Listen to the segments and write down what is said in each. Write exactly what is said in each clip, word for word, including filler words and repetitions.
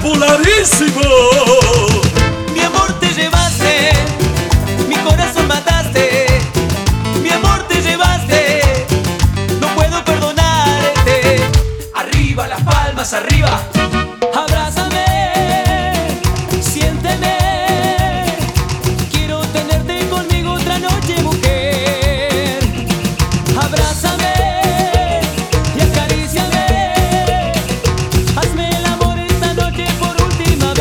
popularísimo. Mi amor te llevaste, mi corazón mataste. Mi amor te llevaste, no puedo perdonarte. Arriba las palmas, arriba. Abrázame, siénteme. Quiero tenerte conmigo otra noche, mujer. Abrázame y acaríciame. Hazme el amor esta noche por última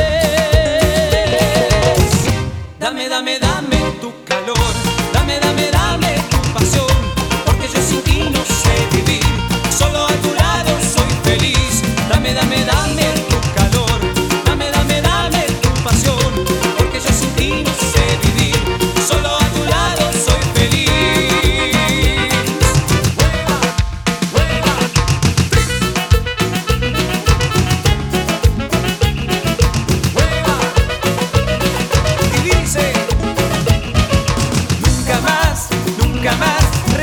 vez. Dame, dame, dame tu calor. Dame, dame, dame tu pasión. Porque yo sin ti no sé vivir. Solo a tu lado soy feliz. Dame, dame, dame tu calor. Dame, dame, dame tu pasión. Porque yo sin ti no sé vivir. Solo a tu lado soy feliz. Hueva, hueva, hueva. Y dice: nunca más, nunca más